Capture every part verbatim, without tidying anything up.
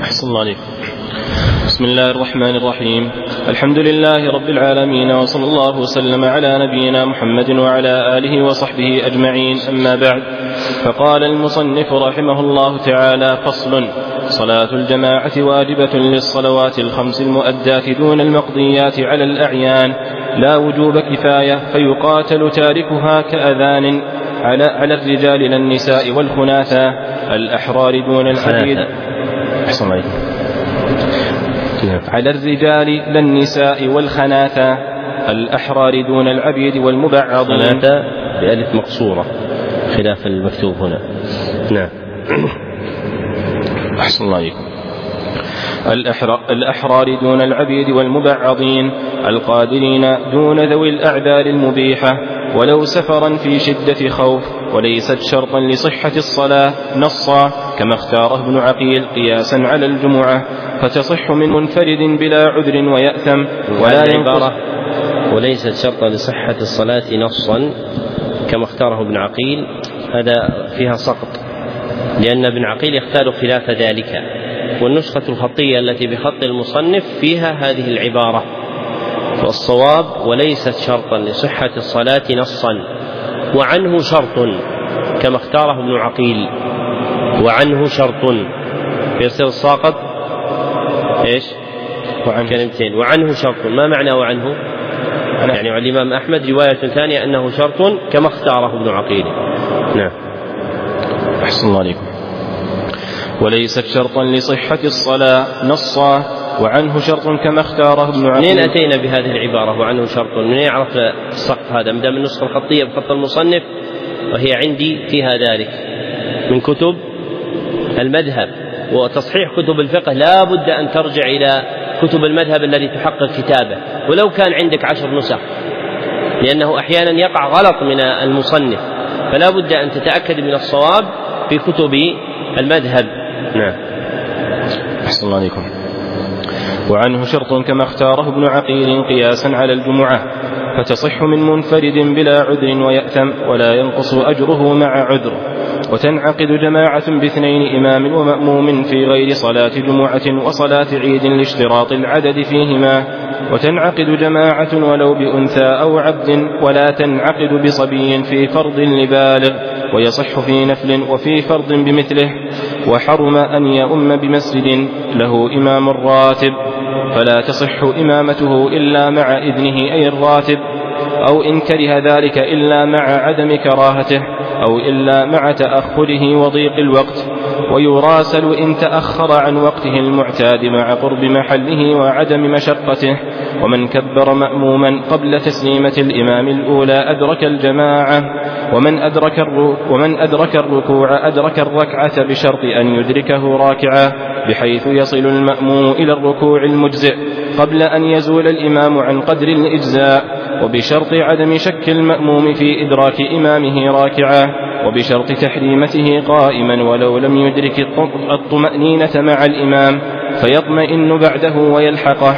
أحسن الله عليك. بسم الله الرحمن الرحيم. الحمد لله رب العالمين، وصلى الله وسلم على نبينا محمد وعلى آله وصحبه أجمعين، أما بعد. فقال المصنف رحمه الله تعالى: فصل: صلاة الجماعة واجبة للصلوات الخمس المؤدات دون المقضيات على الأعيان، لا وجوب كفاية، فيقاتل تاركها كأذان على, على الرجال لا النساء والخناثى الأحرار دون العبيد. أحسن الله. على الرجال لا النساء والخناثى الأحرار دون العبيد والمبعضين. خناثى بألف مقصورة خلاف المكتوب هنا. نعم. أحسن الله عليكم. الأحرار دون العبيد والمبعضين القادرين دون ذوي الأعذار المبيحة ولو سفرا في شدة خوف، وليست شرطا لصحة الصلاة نصا كما اختاره ابن عقيل قياسا على الجمعة، فتصح من منفرد بلا عذر ويأثم ولا ينقص. وليست شرطا لصحة الصلاة نصا كما اختاره ابن عقيل، هذا فيها سقط، لأن ابن عقيل يختار خلاف ذلك، والنسخة الخطية التي بخط المصنف فيها هذه العبارة، والصواب: وليست شرطا لصحة الصلاة نصا، وعنه شرط كما اختاره ابن عقيل، وعنه شرط يصير الساقط ايش؟ وعن كلمتين. وعنه شرط، ما معنى وعنه؟ يعني عن الإمام أحمد رواية ثانية أنه شرط كما اختاره ابن عقيل. نعم. أحسن الله عليكم. وليست شرطا لصحة الصلاة نصا، وعنه شرط كما اختاره ابن عقيل. منين أتينا بهذه العبارة وعنه شرط؟ منين يعرف السقط هذا؟ مدام النسخة الخطية بخط المصنف وهي عندي فيها ذلك من كتب المذهب، وتصحيح كتب الفقه لا بد أن ترجع إلى كتب المذهب الذي تحقق كتابه، ولو كان عندك عشر نسخ، لأنه أحيانا يقع غلط من المصنف، فلا بد أن تتأكد من الصواب في كتب المذهب. نعم. أحسن الله عليكم. وعنه شرط كما اختاره ابن عقيل قياسا على الجمعة، فتصح من منفرد بلا عذر ويأثم ولا ينقص أجره مع عذر، وتنعقد جماعة باثنين إمام ومأموم في غير صلاة جمعة وصلاة عيد لاشتراط العدد فيهما، وتنعقد جماعة ولو بأنثى أو عبد، ولا تنعقد بصبي في فرض لبالغ، ويصح في نفل وفي فرض بمثله. وحرم أن يؤم بمسجد له إمام راتب، فلا تصح إمامته إلا مع إذنه أي الراتب، أو إن كره ذلك إلا مع عدم كراهته، أو إلا مع تأخره وضيق الوقت، ويراسل إن تأخر عن وقته المعتاد مع قرب محله وعدم مشقته. ومن كبر مأموما قبل تسليمة الإمام الأولى أدرك الجماعة، ومن أدرك, ومن أدرك الركوع أدرك الركعة بشرط أن يدركه راكعا، بحيث يصل المأموم إلى الركوع المجزئ قبل أن يزول الإمام عن قدر الإجزاء، وبشرط عدم شك المأموم في إدراك إمامه راكعا، وبشرط تحريمته قائما ولو لم يدرك الطمأنينة مع الإمام فيطمئن بعده ويلحقه.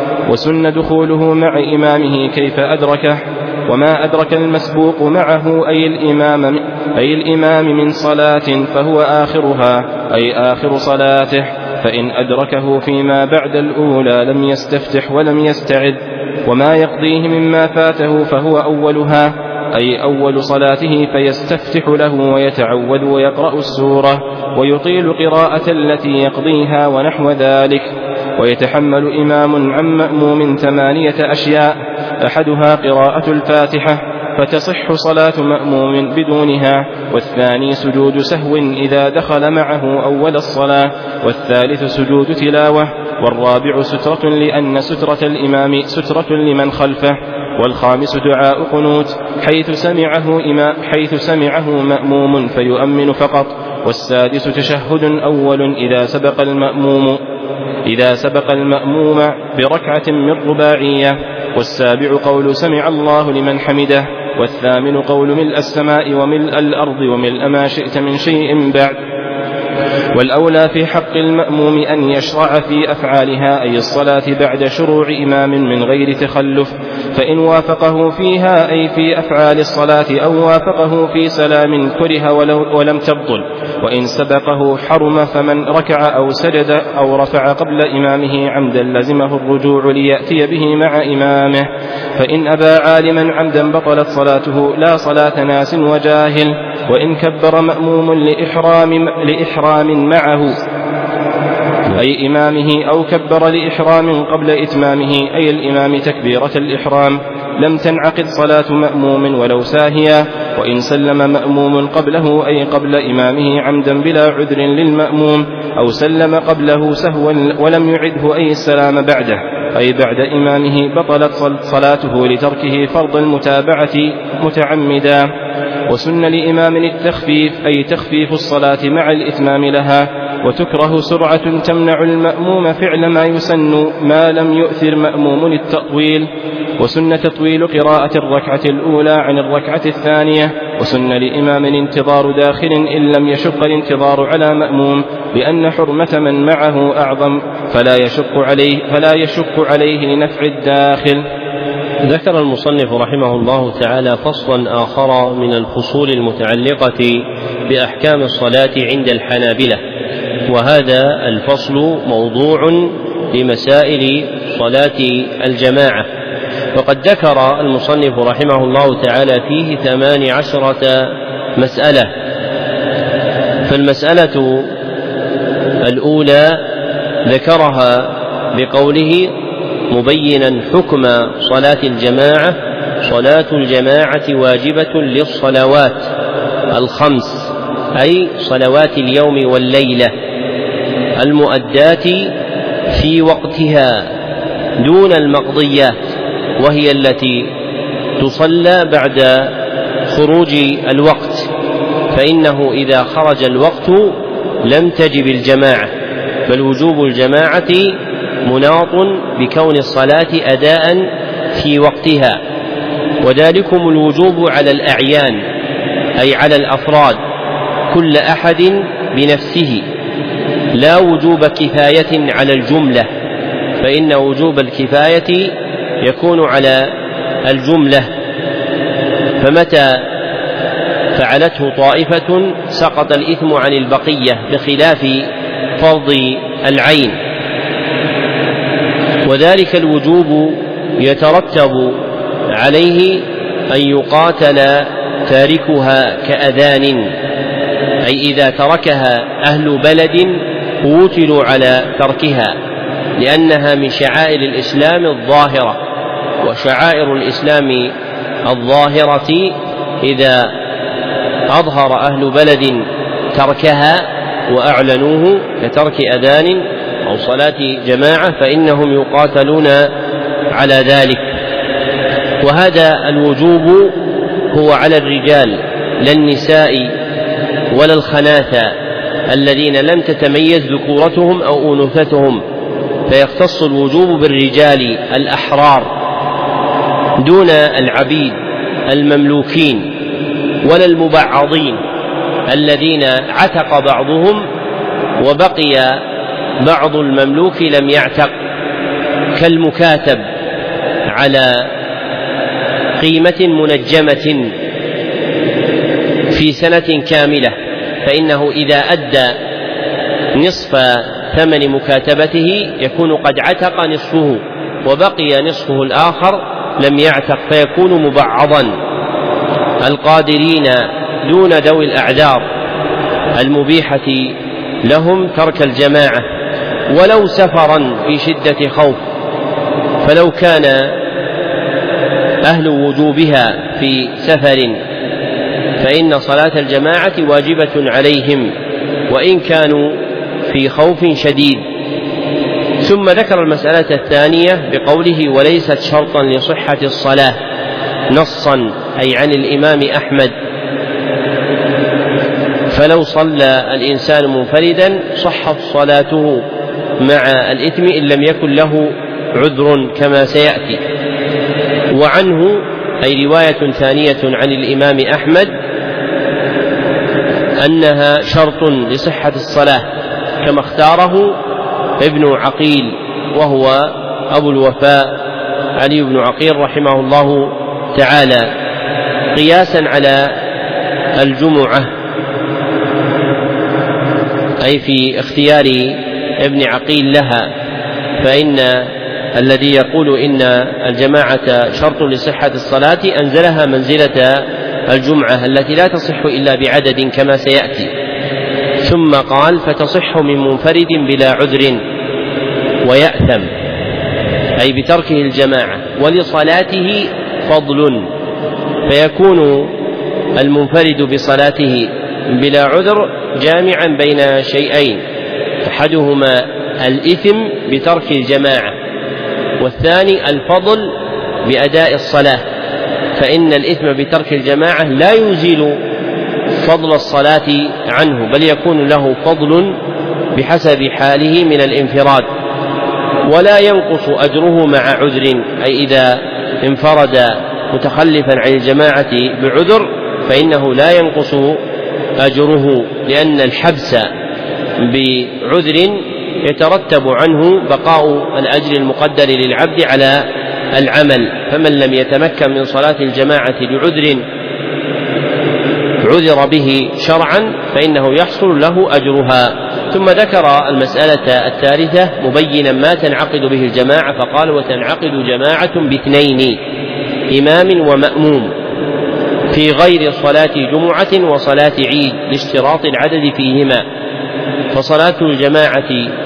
وسن دخوله مع إمامه كيف أدركه، وما أدرك المسبوق معه أي الإمام, أي الإمام من صلاة فهو آخرها أي آخر صلاته، فإن أدركه فيما بعد الأولى لم يستفتح ولم يستعذ، وما يقضيه مما فاته فهو أولها أي أول صلاته، فيستفتح له ويتعوذ ويقرأ السورة ويطيل قراءة التي يقضيها ونحو ذلك. ويتحمل إمام عن مأموم ثمانية أشياء، أحدها قراءة الفاتحة فتصح صلاة مأموم بدونها، والثاني سجود سهو إذا دخل معه أول الصلاة، والثالث سجود تلاوة، والرابع سترة لأن سترة الإمام سترة لمن خلفه، والخامس دعاء قنوت حيث سمعه, إمام حيث سمعه مأموم فيؤمن فقط، والسادس تشهد أول إذا سبق المأموم إذا سبق المأموم بركعة من رباعية، والسابع قول سمع الله لمن حمده، والثامن قول ملء السماء وملء الأرض وملء ما شئت من شيء بعد. والأولى في حق المأموم أن يشرع في أفعالها أي الصلاة بعد شروع إمام من غير تخلف، فإن وافقه فيها أي في أفعال الصلاة أو وافقه في سلام كره ولم تبطل، وإن سبقه حرم. فمن ركع أو سجد أو رفع قبل إمامه عمدا لزمه الرجوع ليأتي به مع إمامه، فإن أبى عالما عمدا بطلت صلاته لا صلاة ناس وجاهل. وإن كبر مأموم لإحرام, لإحرام معه أي إمامه أو كبر لإحرام قبل إتمامه أي الإمام تكبيرة الإحرام لم تنعقد صلاة مأموم ولو ساهيا. وإن سلم مأموم قبله أي قبل إمامه عمدا بلا عذر للمأموم أو سلم قبله سهوا ولم يعده أي السلام بعده أي بعد إمامه بطلت صلاته لتركه فرض المتابعة متعمدا. وسن لإمام التخفيف أي تخفيف الصلاة مع الإتمام لها، وتكره سرعة تمنع المأموم فعل ما يسن ما لم يؤثر مأموم التطويل. وسن تطويل قراءة الركعة الأولى عن الركعة الثانية. وسن لإمام انتظار داخل إن لم يشق الانتظار على مأموم لأن حرمة من معه أعظم فلا يشق عليه, فلا يشق عليه لنفع الداخل. ذكر المصنف رحمه الله تعالى فصلا آخر من الفصول المتعلقة بأحكام الصلاة عند الحنابلة، وهذا الفصل موضوع لمسائل صلاة الجماعة. وقد ذكر المصنف رحمه الله تعالى فيه ثمان عشرة مسألة. فالمسألة الأولى ذكرها بقوله مبينا حكم صلاة الجماعة: صلاة الجماعة واجبة للصلوات الخمس أي صلوات اليوم والليلة المؤدات في وقتها دون المقضيات، وهي التي تصلى بعد خروج الوقت، فإنه إذا خرج الوقت لم تجب الجماعة، بل وجوب الجماعة مناط بكون الصلاة أداء في وقتها. وذلكم الوجوب على الأعيان أي على الأفراد كل أحد بنفسه، لا وجوب كفاية على الجملة، فإن وجوب الكفاية يكون على الجملة، فمتى فعلته طائفة سقط الإثم عن البقية بخلاف فرض العين. وذلك الوجوب يترتب عليه أن يقاتل تاركها كأذان، أي إذا تركها أهل بلد قوتلوا على تركها، لأنها من شعائر الإسلام الظاهرة، وشعائر الإسلام الظاهرة إذا أظهر أهل بلد تركها وأعلنوه كترك أذان أو صلاة جماعة فإنهم يقاتلون على ذلك. وهذا الوجوب هو على الرجال لا النساء ولا الخناثى الذين لم تتميز ذكورتهم أو أنوثتهم، فيختص الوجوب بالرجال الأحرار دون العبيد المملوكين ولا المبعضين الذين عتق بعضهم وبقي بعض المملوك لم يعتق، كالمكاتب على قيمة منجمة في سنة كاملة، فإنه إذا أدى نصف ثمن مكاتبته يكون قد عتق نصفه وبقي نصفه الآخر لم يعتق فيكون مبعضا. القادرين دون ذوي الأعذار المبيحة لهم ترك الجماعة ولو سفرا في شدة خوف، فلو كان أهل وجوبها في سفر فإن صلاة الجماعة واجبة عليهم وإن كانوا في خوف شديد. ثم ذكر المسألة الثانية بقوله وليست شرطا لصحة الصلاة نصا أي عن الإمام أحمد، فلو صلى الإنسان منفردا صحت صلاته مع الإثم إن لم يكن له عذر كما سيأتي. وعنه أي رواية ثانية عن الإمام أحمد أنها شرط لصحة الصلاة، كما اختاره ابن عقيل وهو أبو الوفاء علي بن عقيل رحمه الله تعالى، قياسا على الجمعة، أي في اختيار ابن عقيل لها، فإن الذي يقول إن الجماعة شرط لصحة الصلاة أنزلها منزلة الجمعة التي لا تصح إلا بعدد كما سيأتي، ثم قال فتصح من منفرد بلا عذر ويأثم، أي بتركه الجماعة، ولصلاته فضل، فيكون المنفرد بصلاته بلا عذر جامعا بين شيئين، أحدهما الإثم بترك الجماعة، والثاني الفضل بأداء الصلاة، فإن الإثم بترك الجماعة لا يزيل فضل الصلاة عنه، بل يكون له فضل بحسب حاله من الانفراد، ولا ينقص أجره مع عذر، أي إذا انفرد متخلفا عن الجماعة بعذر فإنه لا ينقص أجره، لأن الحبس بعذر يترتب عنه بقاء الأجر المقدر للعبد على العمل، فمن لم يتمكن من صلاة الجماعة لعذر عذر به شرعا فإنه يحصل له أجرها. ثم ذكر المسألة الثالثة مبينا ما تنعقد به الجماعة، فقال وتنعقد جماعة باثنين، إمام ومأموم، في غير صلاة جمعة وصلاة عيد لاشتراط العدد فيهما، فصلاة الجماعة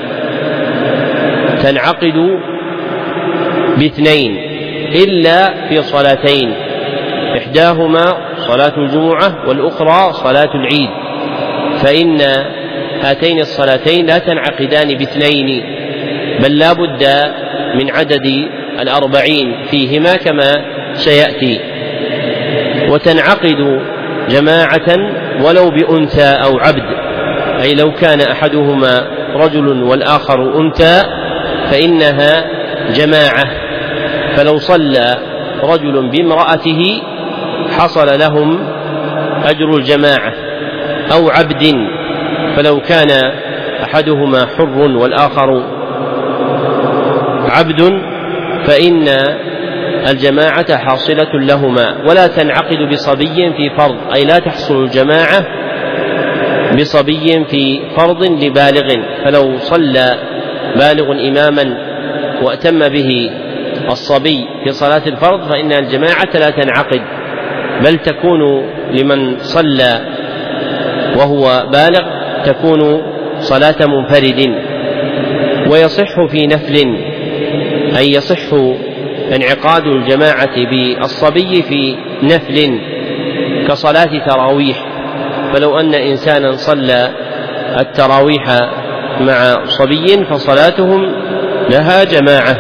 تنعقد باثنين إلا في صلاتين، إحداهما صلاة الجمعة والأخرى صلاة العيد، فإن هاتين الصلاتين لا تنعقدان باثنين، بل لا بد من عدد الأربعين فيهما كما سيأتي. وتنعقد جماعة ولو بأنثى أو عبد، أي لو كان أحدهما رجل والآخر أنثى فإنها جماعة، فلو صلى رجل بامرأته حصل لهم أجر الجماعة، أو عبد، فلو كان أحدهما حر والآخر عبد فإن الجماعة حاصلة لهما. ولا تنعقد بصبي في فرض، أي لا تحصل الجماعة بصبي في فرض لبالغ، فلو صلى بالغ إماما وأتم به الصبي في صلاة الفرض فإن الجماعة لا تنعقد، بل تكون لمن صلى وهو بالغ تكون صلاة منفرد. ويصح في نفل، أي يصح انعقاد الجماعة بالصبي في نفل كصلاة تراويح، فلو أن إنسانا صلى التراويح مع صبي فصلاتهم لها جماعة.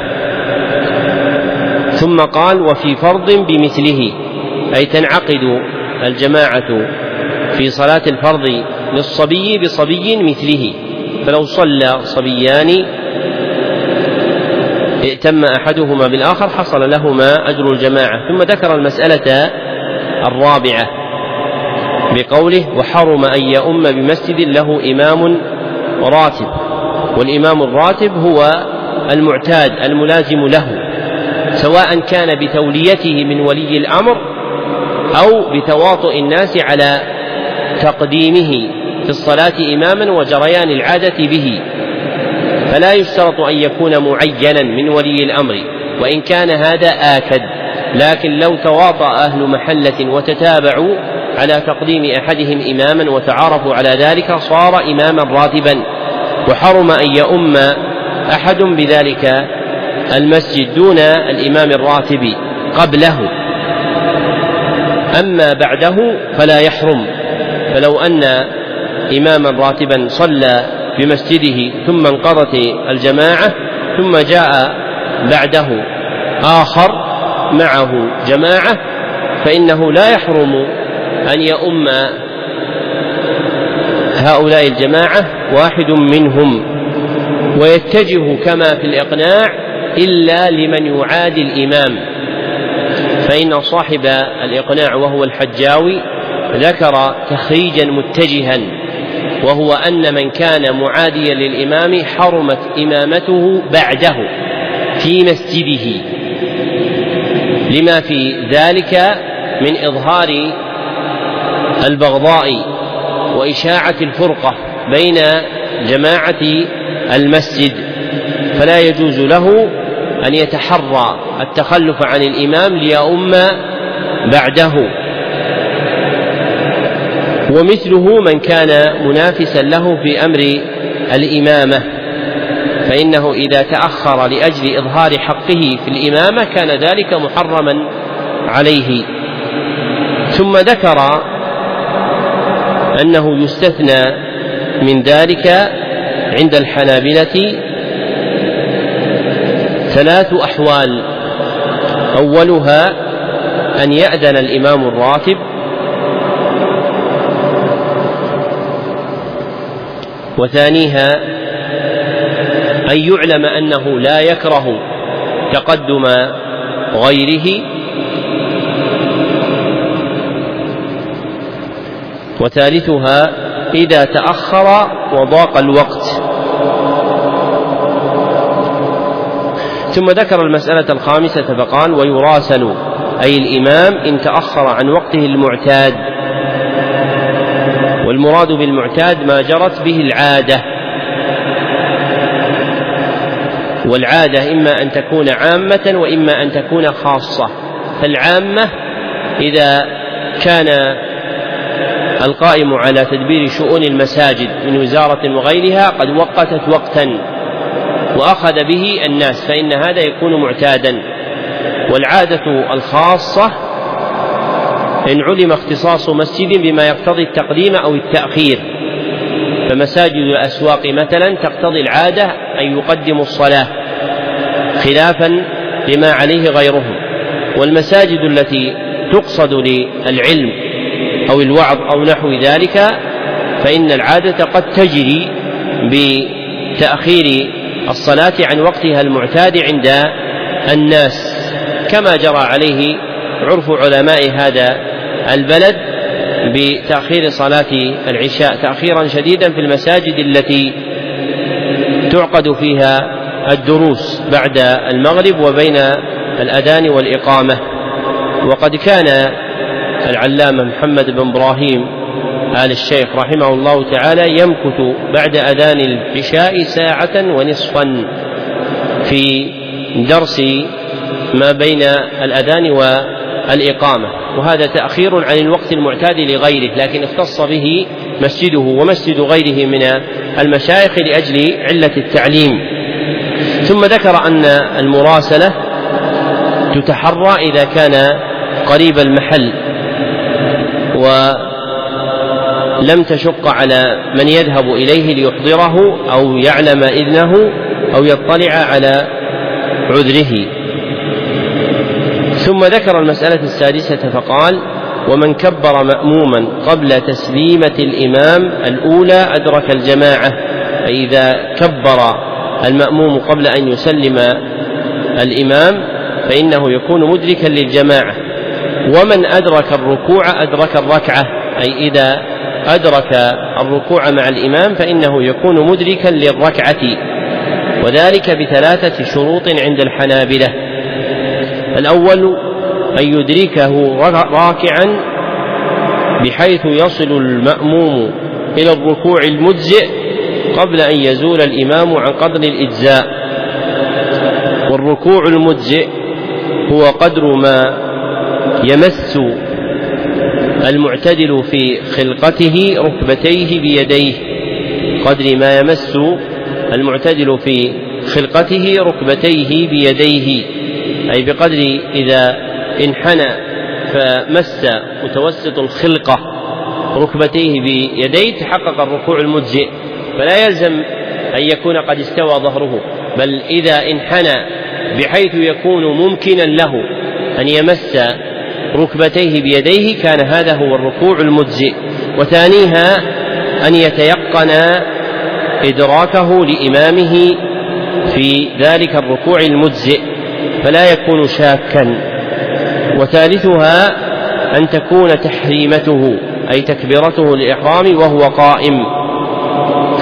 ثم قال وفي فرض بمثله، أي تنعقد الجماعة في صلاة الفرض للصبي بصبي مثله، فلو صلى صبيان ائتم أحدهما بالآخر حصل لهما أجر الجماعة. ثم ذكر المسألة الرابعة بقوله وحرم أن يؤم بمسجد له إمام راتب، والإمام الراتب هو المعتاد الملازم له، سواء كان بتوليته من ولي الأمر أو بتواطؤ الناس على تقديمه في الصلاة إماما وجريان العادة به، فلا يشترط أن يكون معينا من ولي الأمر، وإن كان هذا آكد، لكن لو تواطأ أهل محلة وتتابعوا على تقديم أحدهم إماما وتعارفوا على ذلك صار إماما راتبا. وحرم أن يؤم أحد بذلك المسجد دون الإمام الراتب قبله، أما بعده فلا يحرم. فلو أن إماما راتبا صلى بمسجده ثم انقضت الجماعة ثم جاء بعده آخر معه جماعة فإنه لا يحرم أن يؤم هؤلاء الجماعة واحد منهم، ويتجه كما في الإقناع إلا لمن يعادي الإمام، فإن صاحب الإقناع وهو الحجاوي ذكر تخريجا متجها وهو أن من كان معاديا للإمام حرمت إمامته بعده في مسجده، لما في ذلك من إظهار البغضاء وإشاعة الفرقة بين جماعة المسجد، فلا يجوز له أن يتحرى التخلف عن الإمام ليؤم بعده. ومثله من كان منافسا له في أمر الإمامة، فإنه إذا تأخر لأجل إظهار حقه في الإمامة كان ذلك محرما عليه. ثم ذكر أنه يستثنى من ذلك عند الحنابلة ثلاث أحوال: أولها أن يأذن الإمام الراتب، وثانيها أن يعلم أنه لا يكره تقدم غيره، وثالثها إذا تأخر وضاق الوقت. ثم ذكر المسألة الخامسة فقال: ويراسل أي الإمام إن تأخر عن وقته المعتاد، والمراد بالمعتاد ما جرت به العادة، والعادة إما أن تكون عامة وإما أن تكون خاصة. فالعامة إذا كان القائم على تدبير شؤون المساجد من وزارة وغيرها قد وقتت وقتا وأخذ به الناس فإن هذا يكون معتادا. والعادة الخاصة إن علم اختصاص مسجد بما يقتضي التقديم أو التأخير، فمساجد الأسواق مثلا تقتضي العادة أن يقدموا الصلاة خلافا لما عليه غيرهم. والمساجد التي تقصد للعلم أو الوعظ أو نحو ذلك فإن العادة قد تجري بتأخير الصلاة عن وقتها المعتاد عند الناس، كما جرى عليه عرف علماء هذا البلد بتأخير صلاة العشاء تأخيرا شديدا في المساجد التي تعقد فيها الدروس بعد المغرب وبين الأذان والإقامة. وقد كان العلامة محمد بن إبراهيم آل الشيخ رحمه الله تعالى يمكث بعد أذان العشاء ساعة ونصفا في درس ما بين الأذان والإقامة، وهذا تأخير عن الوقت المعتاد لغيره، لكن اختص به مسجده ومسجد غيره من المشايخ لأجل علة التعليم. ثم ذكر أن المراسلة تتحرى إذا كان قريب المحل ولم تشق على من يذهب إليه ليحضره أو يعلم إذنه أو يطلع على عذره. ثم ذكر المسألة السادسة فقال: ومن كبر مأموما قبل تسليمة الإمام الأولى أدرك الجماعة، فإذا كبر المأموم قبل أن يسلم الإمام فإنه يكون مدركا للجماعة. ومن أدرك الركوع أدرك الركعة، أي إذا أدرك الركوع مع الإمام فإنه يكون مدركا للركعة، وذلك بثلاثة شروط عند الحنابلة: الأول أن يدركه راكعا بحيث يصل المأموم إلى الركوع المجزئ قبل أن يزول الإمام عن قدر الإجزاء. والركوع المجزئ هو قدر ما يمس المعتدل في خلقته ركبتيه بيديه، قدر ما يمس المعتدل في خلقته ركبتيه بيديه، أي بقدر إذا انحنى فمس متوسط الخلقة ركبتيه بيديه تحقق الركوع المجزئ، فلا يلزم أن يكون قد استوى ظهره، بل إذا انحنى بحيث يكون ممكنا له أن يمس ركبتيه بيديه كان هذا هو الركوع المجزئ. وثانيها أن يتيقن إدراكه لإمامه في ذلك الركوع المجزئ فلا يكون شاكا. وثالثها أن تكون تحريمته أي تكبيرته للإحرام وهو قائم،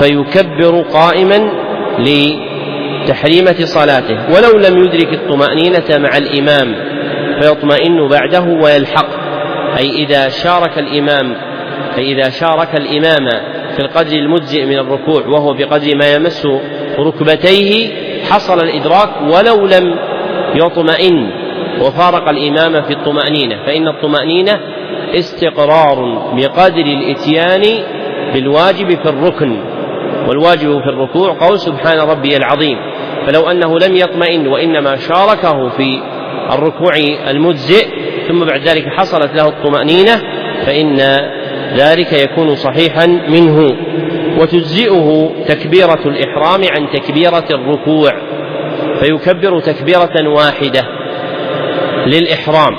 فيكبر قائما لتحريمة صلاته، ولو لم يدرك الطمأنينة مع الإمام فيطمئن بعده ويلحق، أي إذا شارك الإمام أي إذا شارك الإمام في القدر المجزئ من الركوع وهو بقدر ما يمس ركبتيه حصل الإدراك ولو لم يطمئن وفارق الإمام في الطمأنينة، فإن الطمأنينة استقرار بقدر الإتيان بالواجب في الركن، والواجب في الركوع قول سبحان ربي العظيم، فلو أنه لم يطمئن وإنما شاركه في الركوع المجزئ ثم بعد ذلك حصلت له الطمأنينة فإن ذلك يكون صحيحا منه. وتجزئه تكبيرة الإحرام عن تكبيرة الركوع، فيكبر تكبيرة واحدة للإحرام،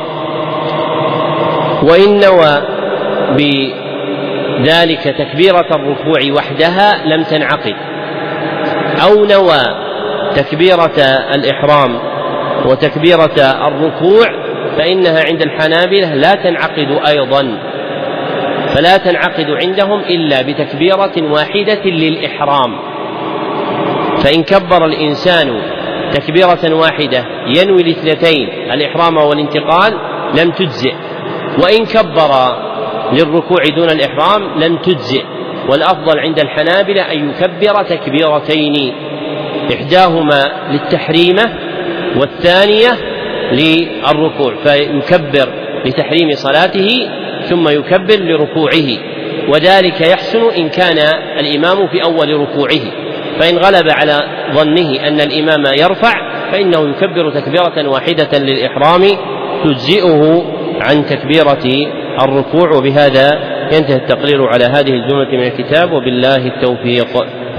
وإن نوى بذلك تكبيرة الركوع وحدها لم تنعقد، أو نوى تكبيرة الإحرام وتكبيرة الركوع فإنها عند الحنابلة لا تنعقد أيضا، فلا تنعقد عندهم إلا بتكبيرة واحدة للإحرام. فإن كبر الإنسان تكبيرة واحدة ينوي الاثنتين الإحرام والانتقال لم تجزئ، وإن كبر للركوع دون الإحرام لم تجزئ، والأفضل عند الحنابلة أن يكبر تكبيرتين، إحداهما للتحريمة والثانية للركوع، فيكبر لتحريم صلاته ثم يكبر لركوعه، وذلك يحسن إن كان الإمام في أول ركوعه، فإن غلب على ظنه أن الإمام يرفع فإنه يكبر تكبيرة واحدة للإحرام تجزئه عن تكبيرة الركوع. وبهذا ينتهي التقرير على هذه الجملة من الكتاب، وبالله التوفيق.